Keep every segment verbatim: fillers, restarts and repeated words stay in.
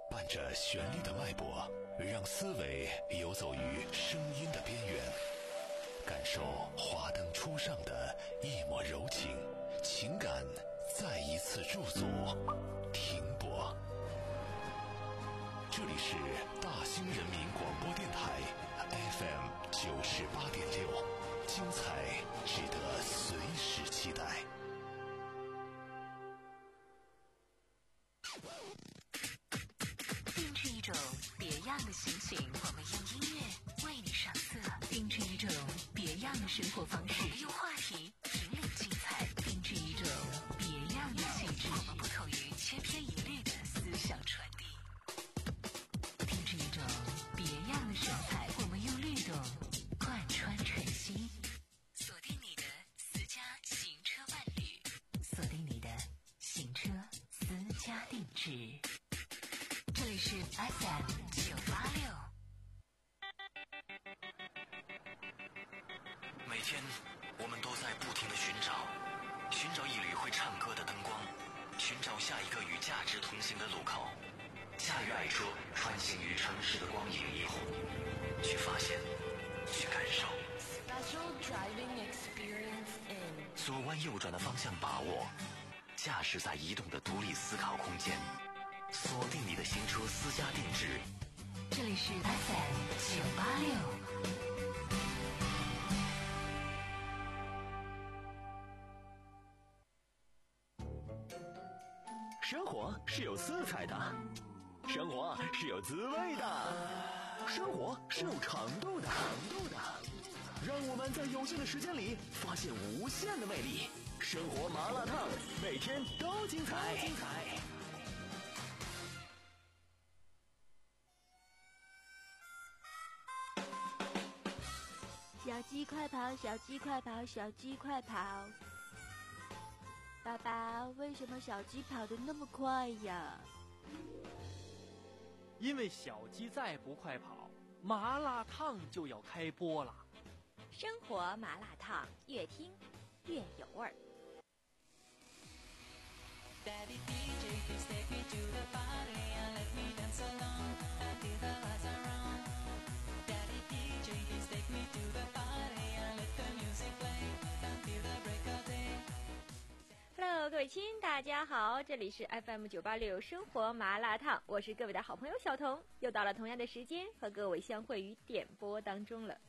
伴着旋律的脉搏，让思维游走于声音的边缘，感受华灯初上的一抹柔情，情感再一次驻足停泊。这里是大兴人民广播电台 F M 九十八点六，精彩值得随时期待。 定制一种别样的心情，我们用音乐为你上色；定制一种别样的生活方式，用话题引领精彩；定制一种别样的气质，我们不同于千篇一律的思想传递；定制一种别样的神采，我们用律动贯穿晨曦。锁定你的私家行车伴侣，锁定你的行车私家定制。这里是 F M 九八六。 每天我们都在不停地寻找，寻找一缕会唱歌的灯光，寻找下一个与价值同行的路口。驾驭爱车，穿行于城市的光影霓虹，去发现，去感受。 Special driving experience in 左弯右转的方向把握，驾驶在移动的独立思考空间。锁定你的行车私家定制， 这里是 F M 九八六。 生活是有色彩的，生活是有滋味的，生活是有长度的，长度的。让我们在有限的时间里发现无限的魅力。生活麻辣烫，每天都精彩，精彩。 小鸡快跑，小鸡快跑，小鸡快跑！爸爸，为什么小鸡跑得那么快呀？ 因为小鸡再不快跑，麻辣烫就要开播了。 生活麻辣烫，越听越有味儿。 Daddy D J, please take me to the party and let me dance along until the lights are on. Daddy D J, please take me to the party and let the music play until the break of day.Hello， 各位亲，大家好，这里是 F M 九八六生活麻辣烫，我是各位的好朋友小彤，又到了同样的时间和各位相会于点播当中了。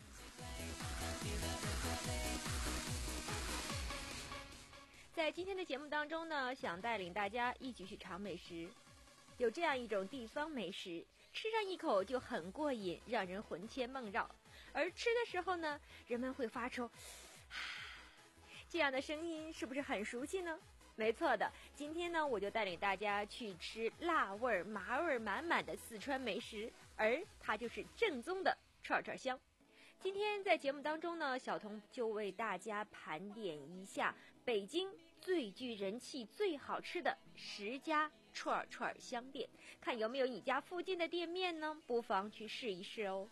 在今天的节目当中呢，想带领大家一起去尝美食。有这样一种地方美食，吃上一口就很过瘾，让人魂牵梦绕，而吃的时候呢，人们会发出这样的声音，是不是很熟悉呢？没错的，今天呢，我就带领大家去吃辣味儿、麻味儿满满的四川美食，而它就是正宗的串串香。今天在节目当中呢，小彤就为大家盘点一下北京最具人气、最好吃的十家串串香店，看有没有你家附近的店面呢？不妨去试一试哦。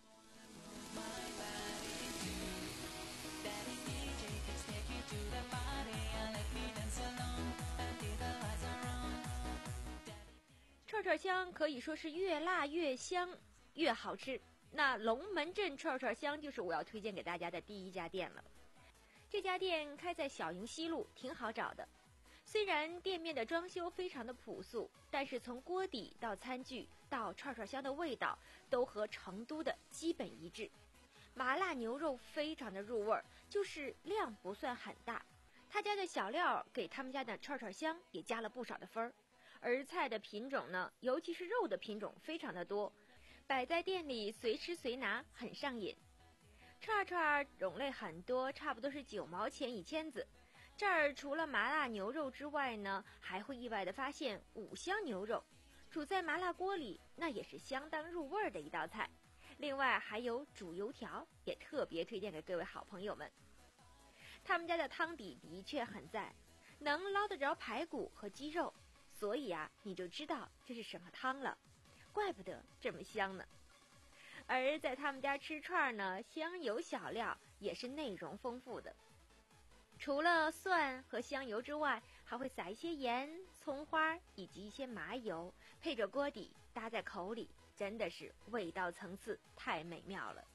串串香可以说是越辣越香越好吃，那龙门镇串串香就是我要推荐给大家的第一家店了。这家店开在小营西路，挺好找的。虽然店面的装修非常的朴素，但是从锅底到餐具到串串香的味道都和成都的基本一致。麻辣牛肉非常的入味儿，就是量不算很大。他家的小料给他们家的串串香也加了不少的分儿，而菜的品种呢，尤其是肉的品种非常的多，摆在店里随吃随拿，很上瘾。串串种类很多，差不多是九毛钱一签子。这儿除了麻辣牛肉之外呢，还会意外的发现五香牛肉，煮在麻辣锅里，那也是相当入味的一道菜。另外还有煮油条，也特别推荐给各位好朋友们。他们家的汤底的确很赞，能捞得着排骨和鸡肉，所以啊，你就知道这是什么汤了，怪不得这么香呢。而在他们家吃串呢，香油小料也是内容丰富的，除了蒜和香油之外， 还会撒一些盐、葱花以及一些麻油，配着锅底搭在口里，真的是味道层次太美妙了。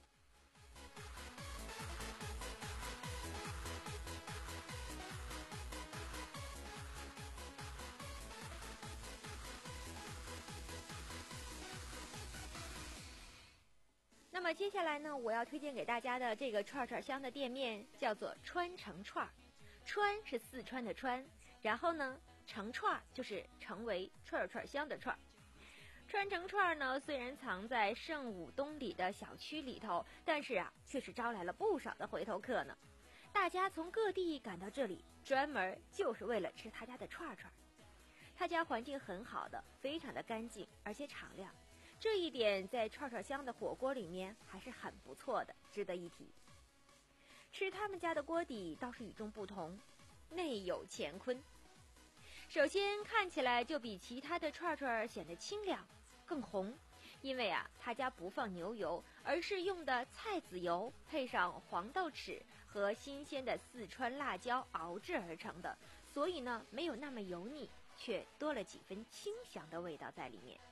那么接下来呢，我要推荐给大家的这个串串香的店面叫做川城串，川是四川的川，然后呢城串就是成为串串香的串。川城串呢虽然藏在圣武东里的小区里头，但是啊却是招来了不少的回头客呢。大家从各地赶到这里，专门就是为了吃他家的串串。他家环境很好的，非常的干净，而且敞亮。这一点在串串香的火锅里面还是很不错的，值得一提。吃他们家的锅底倒是与众不同，内有乾坤。首先看起来就比其他的串串显得清亮更红，因为啊他家不放牛油，而是用的菜籽油配上黄豆豉和新鲜的四川辣椒熬制而成的，所以呢没有那么油腻，却多了几分清香的味道在里面。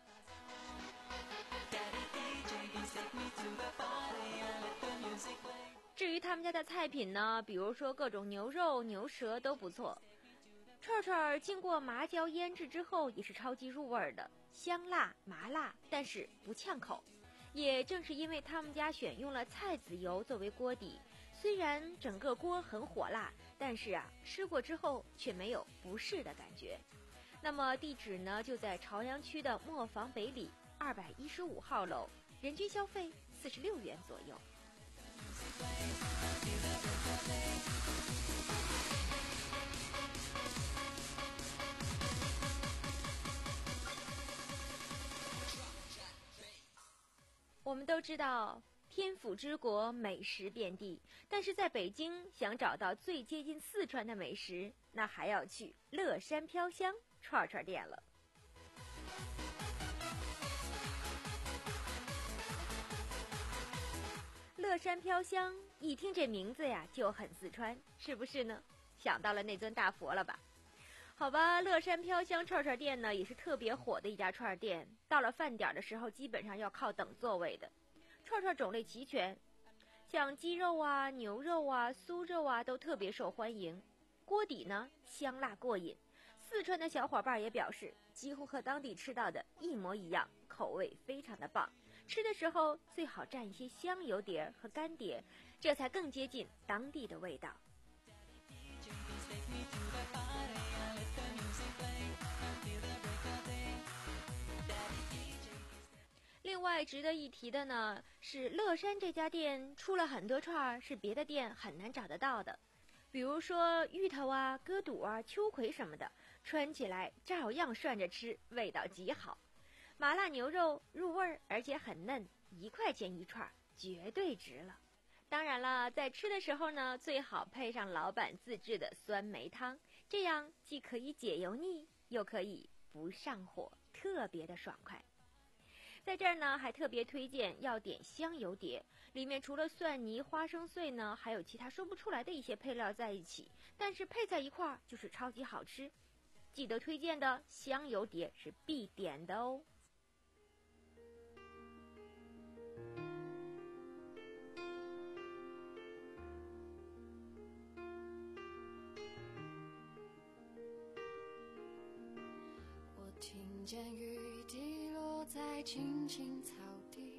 至于他们家的菜品呢，比如说各种牛肉、牛舌都不错。串串经过麻椒腌制之后也是超级入味的，香辣麻辣，但是不呛口。也正是因为他们家选用了菜籽油作为锅底，虽然整个锅很火辣，但是啊吃过之后却没有不适的感觉。那么地址呢就在朝阳区的磨坊北里二百一十五号楼，人均消费四十六元左右。我们都知道天府之国美食遍地，但是在北京想找到最接近四川的美食，那还要去乐山飘香串串店了。乐山飘香，一听这名字呀就很四川，是不是呢？想到了那尊大佛了吧？好吧，乐山飘香串串店呢也是特别火的一家串店，到了饭点的时候基本上要靠等座位的。串串种类齐全，像鸡肉啊、牛肉啊、酥肉啊都特别受欢迎。锅底呢香辣过瘾，四川的小伙伴也表示几乎和当地吃到的一模一样，口味非常的棒。吃的时候最好蘸一些香油碟和干碟，这才更接近当地的味道。另外值得一提的呢，是乐山这家店出了很多串是别的店很难找得到的，比如说芋头啊、鸽肚啊、秋葵什么的，穿起来照样涮着吃，味道极好。麻辣牛肉入味而且很嫩，一块钱一串，绝对值了。当然了，在吃的时候呢，最好配上老板自制的酸梅汤，这样既可以解油腻，又可以不上火，特别的爽快。在这儿呢，还特别推荐要点香油碟，里面除了蒜泥、花生碎呢，还有其他说不出来的一些配料在一起，但是配在一块儿就是超级好吃。记得推荐的香油碟是必点的哦。 我听见雨滴落在青青草地，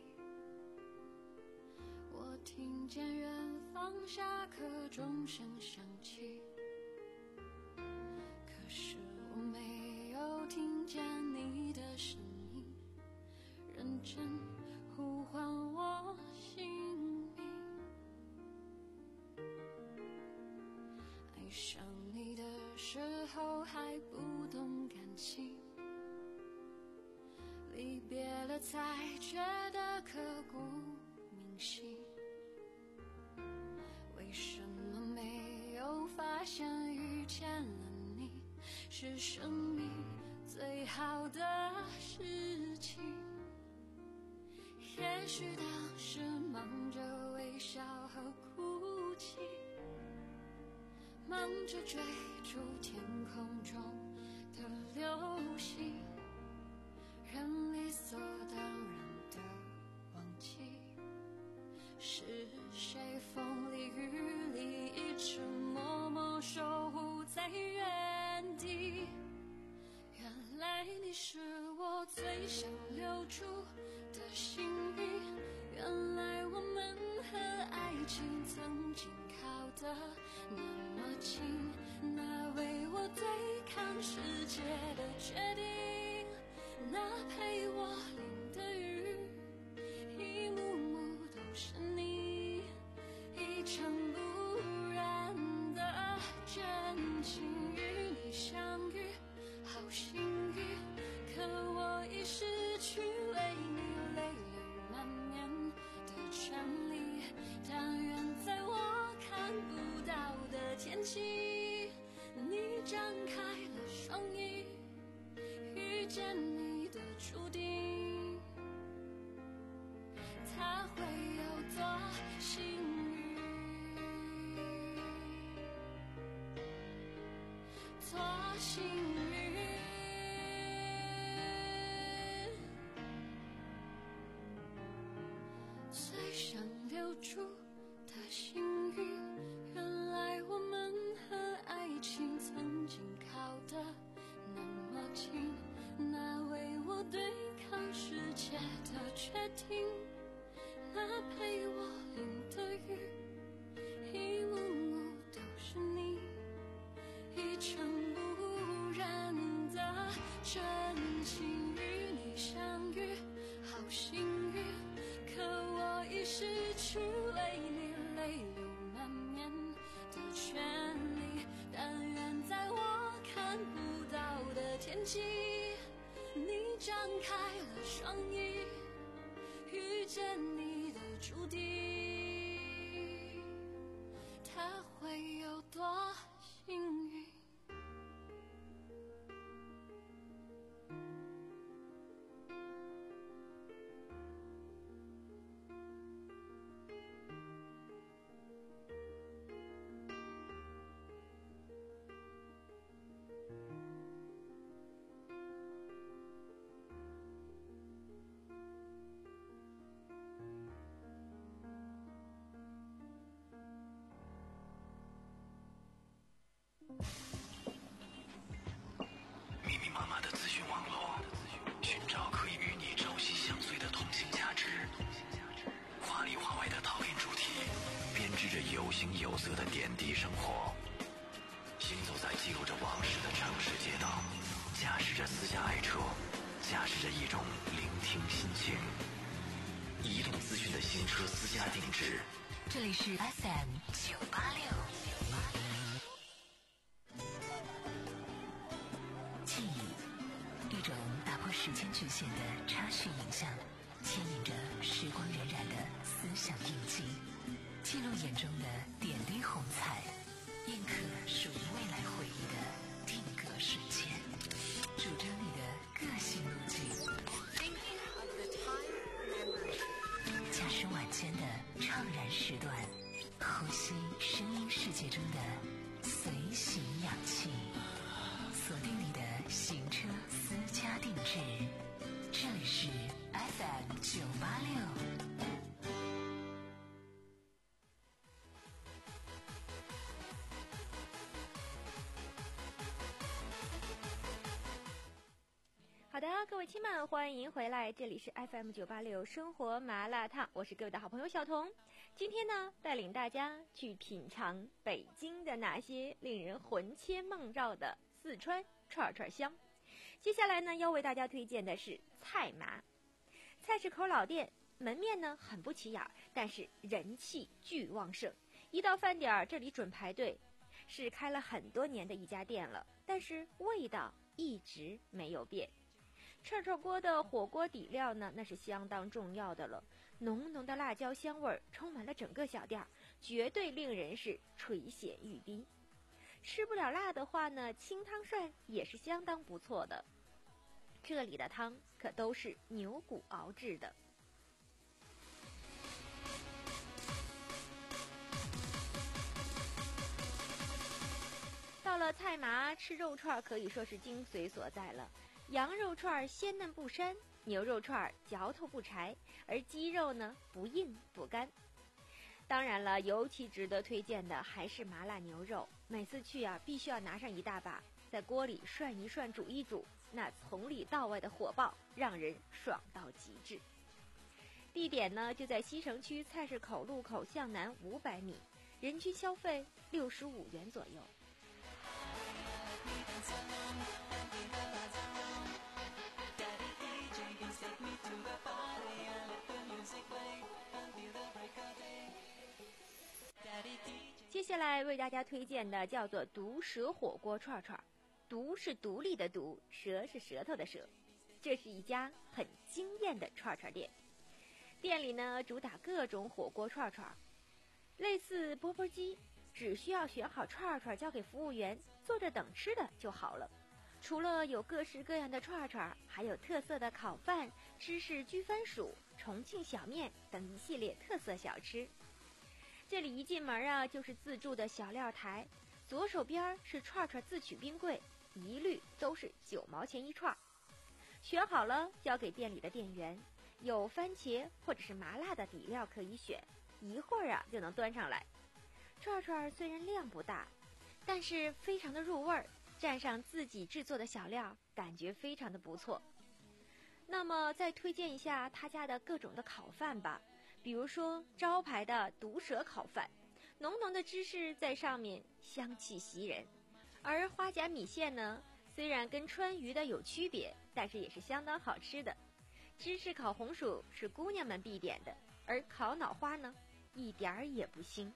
我听见远方下课钟声响起，可是我没有听见你的声音，认真呼唤我姓名。爱上你的时候还不懂感情，离别了才觉得刻骨铭心。为什么没有发现遇见了你是生命最好的事情？也许当时忙着微笑和哭泣， 忙着追逐天空中的流星，人理所当然的忘记，是谁风里雨里一直默默守护在原地。原来你是我最想留住的幸运，原来我们和爱情曾经靠得那么近，那为我对抗世界的决定，那陪我淋的雨，一幕幕都是你，一尘不染的真情，与你相遇好幸运，可我已失去为你泪流满面的权利，但愿在我看不到的天际，你张开了双翼，遇见你的注定，他会有多幸运，多幸运。最想留住的幸运，原来我们和爱情曾经靠得那么近，那为我对抗世界的决定，那陪我淋的雨，一幕幕都是你，一尘不染的真情，与你相遇好幸运，可我已失去为你泪流满面的权利，但愿在我看不到的天际，你张开了双翼，遇见你的注定，他会有多幸运。 密密麻麻的资讯网络，寻找可以与你朝夕相随的同性价值。华里华外的讨论主题，编织着有形有色的点滴生活。行走在记录着往事的城市街道，驾驶着私家爱车，驾驶着一种聆听心情。移动资讯的新车私家定制。 这里是 F M 九八六。记忆，一种打破时间局限的插叙影像，牵引着时光荏苒的思想印记，记录眼中的点滴红彩，印刻属于未来回忆的定格瞬间，主张你的个性路径。驾驶晚间的怅然时段，呼吸声音世界中的随行氧气，锁定你的行车私家定制。这里是 F M 九八六。 好的，各位亲们，欢迎回来，这里是 F M 九八六生活麻辣烫，我是各位的好朋友小彤。今天呢，带领大家去品尝北京的那些令人魂牵梦绕的四川串串香。接下来呢，要为大家推荐的是菜麻。菜市口老店，门面呢很不起眼，但是人气巨旺盛。一到饭点儿，这里准排队。是开了很多年的一家店了，但是味道一直没有变。串串锅的火锅底料呢，那是相当重要的了，浓浓的辣椒香味儿充满了整个小店，绝对令人是垂涎欲滴。吃不了辣的话呢，清汤涮也是相当不错的。这里的汤可都是牛骨熬制的。 到了菜麻，吃肉串可以说是精髓所在了。羊肉串鲜嫩不膻，牛肉串嚼头不柴，而鸡肉呢不硬不干。当然了，尤其值得推荐的还是麻辣牛肉，每次去啊必须要拿上一大把，在锅里涮一涮煮一煮，那从里到外的火爆让人爽到极致。地点呢就在西城区菜市口路口向南五百米，人均消费六十五元左右。接下来为大家推荐的叫做毒舌火锅串串，毒是独立的毒，舌是舌头的舌。这是一家很惊艳的串串店，店里呢主打各种火锅串串，类似钵钵鸡，只需要选好串串交给服务员，坐着等吃的就好了。除了有各式各样的串串，还有特色的烤饭、芝士焗番薯、重庆小面等一系列特色小吃。这里一进门啊，就是自助的小料台，左手边是串串自取冰柜，一律都是九毛钱一串。选好了交给店里的店员，有番茄或者是麻辣的底料可以选，一会儿啊就能端上来。串串虽然量不大，但是非常的入味儿，蘸上自己制作的小料，感觉非常的不错。那么再推荐一下他家的各种的烤饭吧。比如说招牌的毒舌烤饭，浓浓的芝士在上面，香气袭人。而花甲米线呢，虽然跟川渝的有区别，但是也是相当好吃的。芝士烤红薯是姑娘们必点的，而烤脑花呢，一点儿也不腥。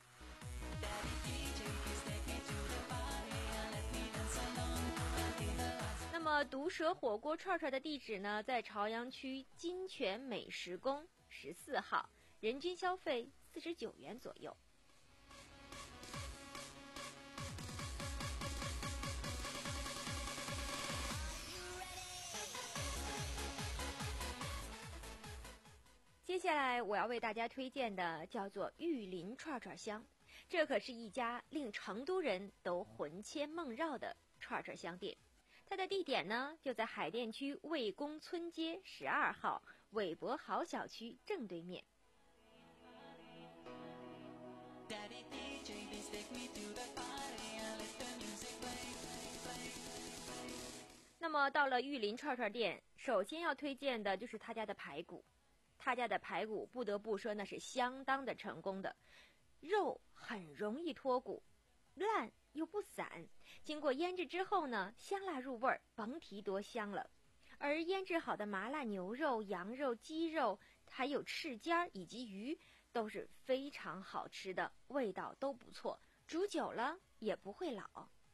那么毒舌火锅串串的地址呢，在朝阳区金泉美食宫十四号，人均消费四十九元左右。接下来我要为大家推荐的叫做玉林串串香，这可是一家令成都人都魂牵梦绕的串串香店。它的地点呢就在海淀区魏公村街十二号韦博豪小区正对面。那么到了玉林串串店，首先要推荐的就是他家的排骨。他家的排骨不得不说那是相当的成功的，肉很容易脱骨，烂又不散，经过腌制之后呢，香辣入味儿，甭提多香了。而腌制好的麻辣牛肉、羊肉、鸡肉，还有翅尖以及鱼都是非常好吃的，味道都不错，煮久了也不会老。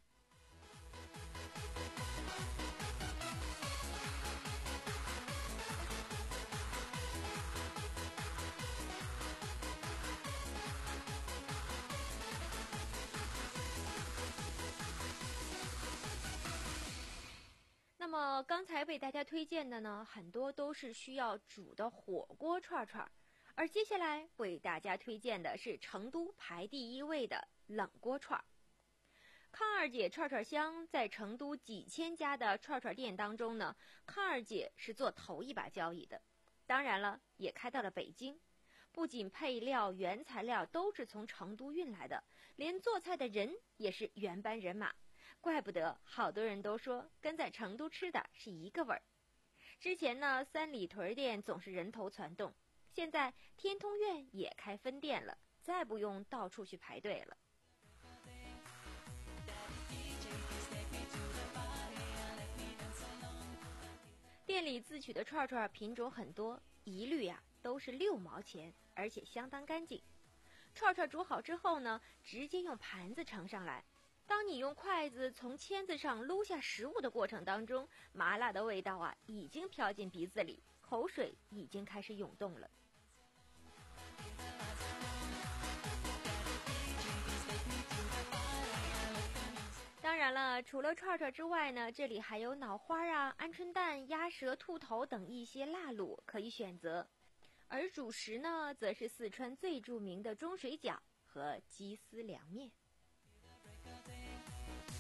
那么刚才为大家推荐的呢，很多都是需要煮的火锅串串，而接下来为大家推荐的是成都排第一位的冷锅串。康二姐串串香在成都几千家的串串店当中呢，康二姐是做头一把交椅的，当然了，也开到了北京。不仅配料原材料都是从成都运来的，连做菜的人也是原班人马。怪不得好多人都说跟在成都吃的是一个味儿。之前呢，三里屯店总是人头攒动，现在天通苑也开分店了，再不用到处去排队了。店里自取的串串品种很多，一律呀、啊、都是六毛钱，而且相当干净。串串煮好之后呢，直接用盘子盛上来。当你用筷子从签子上撸下食物的过程当中，麻辣的味道啊已经飘进鼻子里，口水已经开始涌动了。当然了，除了串串之外呢，这里还有脑花啊、鹌鹑蛋、鸭舌、兔头等一些辣卤可以选择。而主食呢，则是四川最著名的中水饺和鸡丝凉面。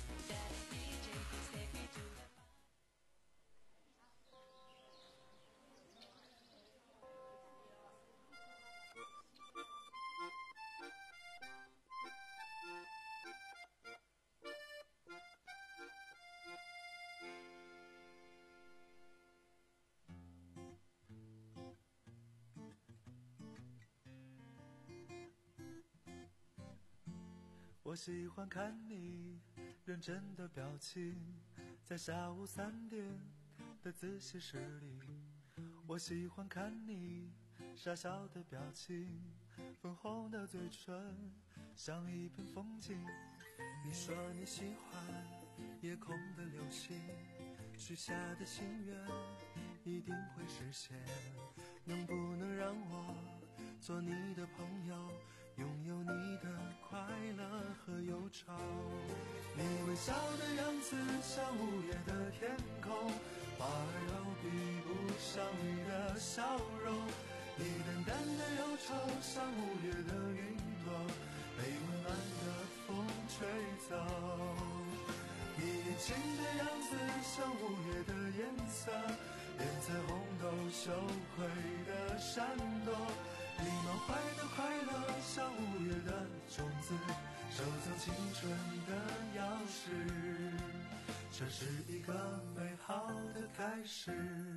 我喜欢看你认真的表情，在下午三点的自习室里。我喜欢看你傻笑的表情，粉红的嘴唇像一片风景。你说你喜欢夜空的流星，许下的心愿一定会实现。能不能让我做你的朋友，拥有你的快乐和忧愁？你微笑的样子像午夜的天空，花儿都比不上你的笑容。你淡淡的忧愁像五月的云朵，被温暖的风吹走。你年轻的样子像五月的颜色，连彩虹都羞愧的闪躲。你满怀的快乐像五月的种子，收藏青春的钥匙，这是一个美好的开始。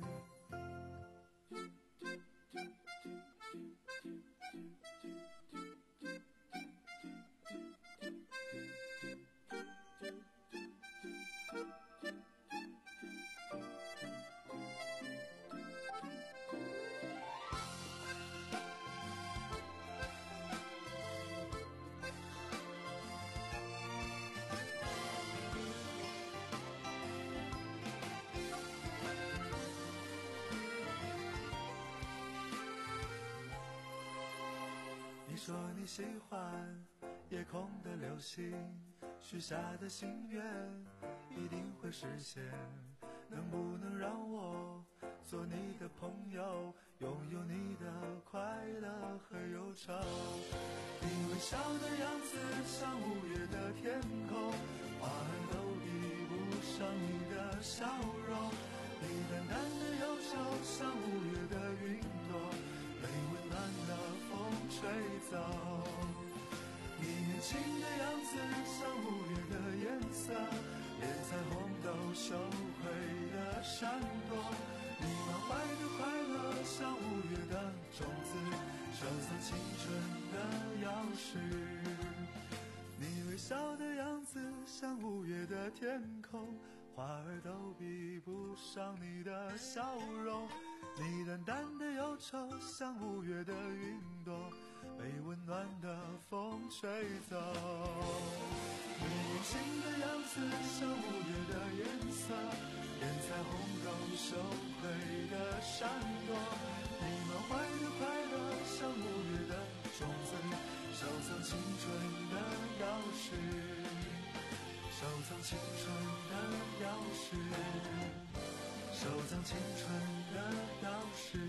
你说你喜欢夜空的流星，许下的心愿一定会实现。能不能让我做你的朋友，拥有你的快乐和忧愁？你微笑的样子像五月的天空，花儿都比不上你的笑容。你淡淡的忧愁像五月的云朵，被温暖的风吹走。你年轻的样子像五月的颜色，连彩虹都羞愧的闪躲。你满怀的快乐像五月的种子，收藏青春的钥匙。你微笑的样子像五月的天空，花儿都比不上你的笑容。你淡淡的忧愁像五月的云朵，被温暖的风吹走。你年轻的样子像五月的颜色，连彩虹都羞愧的闪躲。你满怀的快乐像五月的种子，收藏青春的钥匙，收藏青春的钥匙，收藏青春的钥匙。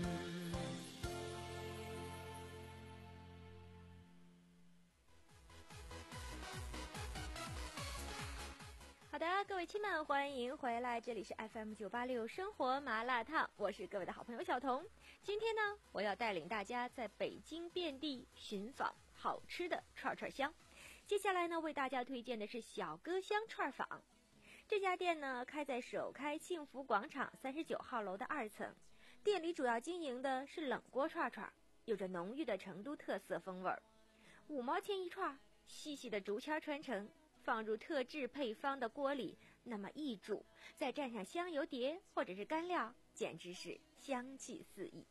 好的，各位亲们，欢迎回来，这里是 F M 九八六生活麻辣烫，我是各位的好朋友小童。今天呢，我要带领大家在北京遍地寻访好吃的串串香。接下来呢，为大家推荐的是小哥香串坊。这家店呢，开在首开幸福广场三十九号楼的二层。店里主要经营的是冷锅串串，有着浓郁的成都特色风味儿。五毛钱一串，细细的竹签穿成，放入特制配方的锅里，那么一煮，再蘸上香油碟或者是干料，简直是香气四溢。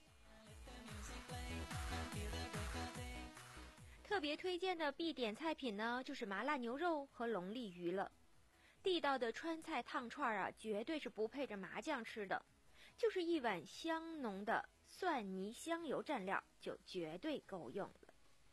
特别推荐的必点菜品呢，就是麻辣牛肉和龙利鱼了。地道的川菜烫串啊，绝对是不配着麻酱吃的，就是一碗香浓的蒜泥香油蘸料就绝对够用了。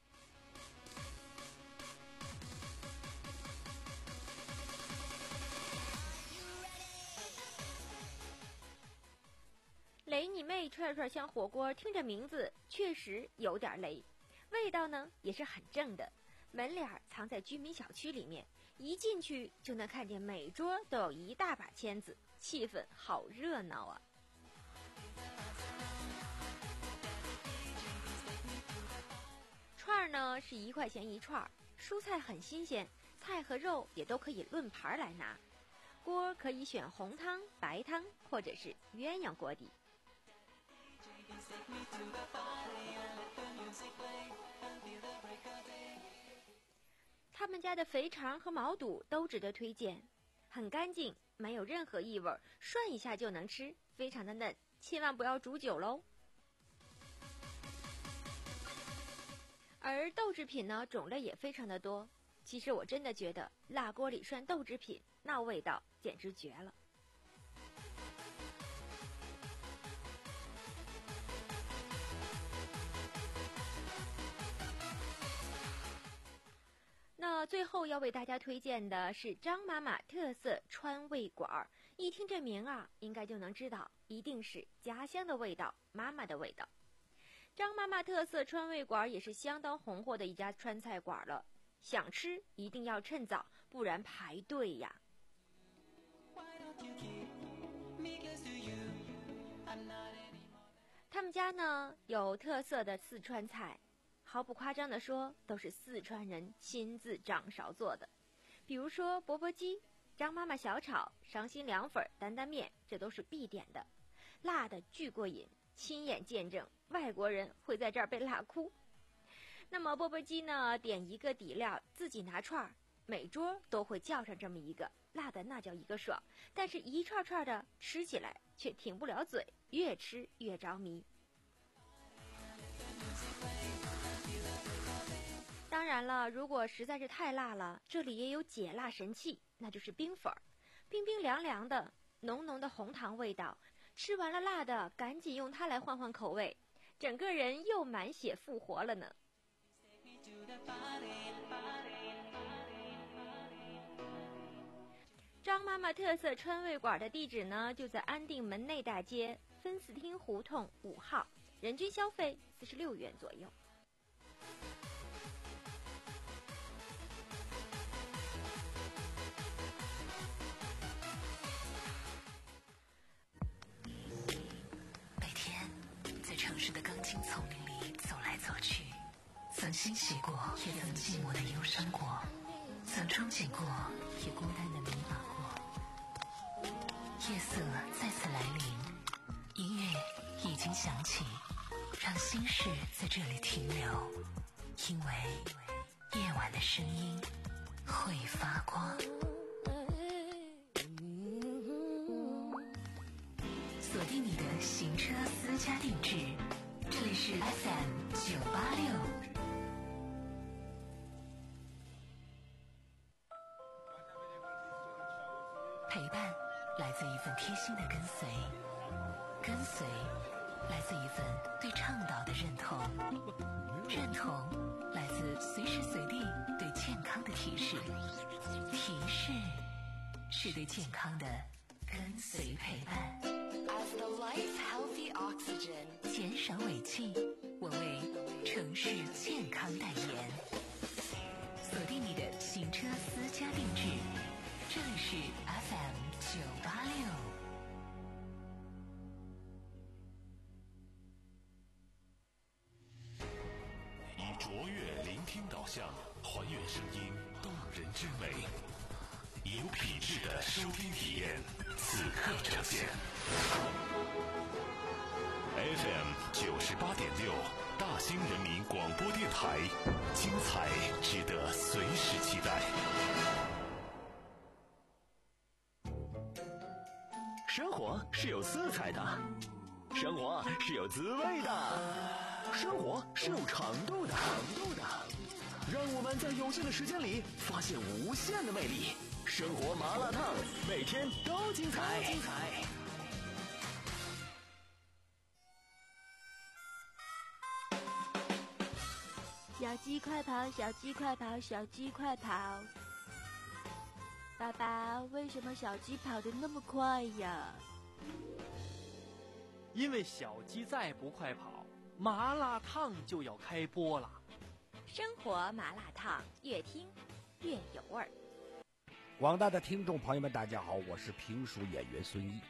雷你妹串串香火锅，听着名字确实有点雷，味道呢也是很正的。门脸藏在居民小区里面，一进去就能看见每桌都有一大把签子，气氛好热闹啊！串儿呢是一块钱一串，蔬菜很新鲜，菜和肉也都可以论盘来拿。锅可以选红汤、白汤或者是鸳鸯锅底。 他们家的肥肠和毛肚都值得推荐，很干净，没有任何异味，涮一下就能吃，非常的嫩，千万不要煮久喽。而豆制品呢，种类也非常的多。其实我真的觉得辣锅里涮豆制品，那味道简直绝了。那最后要为大家推荐的是张妈妈特色川味馆，一听这名啊，应该就能知道，一定是家乡的味道，妈妈的味道。张妈妈特色川味馆也是相当红火的一家川菜馆了，想吃一定要趁早，不然排队呀。他们家呢有特色的四川菜，毫不夸张地说，都是四川人亲自掌勺做的。比如说钵钵鸡、张妈妈小炒、伤心凉粉、担担面，这都是必点的，辣的巨过瘾，亲眼见证外国人会在这儿被辣哭。那么钵钵鸡呢，点一个底料，自己拿串儿，每桌都会叫上这么一个，辣的那叫一个爽，但是一串串的吃起来却停不了嘴，越吃越着迷。当然了，如果实在是太辣了，这里也有解辣神器，那就是冰粉儿，冰冰凉凉的，浓浓的红糖味道，吃完了辣的，赶紧用它来换换口味，整个人又满血复活了呢。张妈妈特色川味馆的地址呢，就在安定门内大街分寺厅胡同五号，人均消费四十六元左右。 每天在城市的钢筋丛林里走来走去，曾欣喜过，也曾寂寞的忧伤过，曾憧憬过，也孤单的迷茫过。夜色再次来临，音乐已经响起，让心事在这里停留，因为夜晚的声音会发光。锁定你的行车私家定制，这里是 F M 九八六。陪伴来自一份贴心的跟随，跟随来自一份对倡导的认同，认同来自随时随地对健康的提示，提示是对健康的跟随陪伴。 As the life healthy oxygen， 减少尾气，我为城市健康代言。锁定你的行车私家定制，这里是 F M 九八六。 以卓越聆听导向，还原声音动人之美，有品质的收听体验，此刻呈现。F M 九十八点六，大兴人民广播电台，精彩值得随时期待。 生活是有色彩的，生活是有滋味的，生活是有长度的。让我们在有限的时间里发现无限的魅力。生活麻辣烫，每天都精彩。精彩。 小鸡快跑，小鸡快跑，小鸡快跑！爸爸，为什么小鸡跑得那么快呀？ 因为小鸡再不快跑，麻辣烫就要开播了。 生活麻辣烫，越听越有味儿。 广大的听众朋友们，大家好，我是评书演员孙一。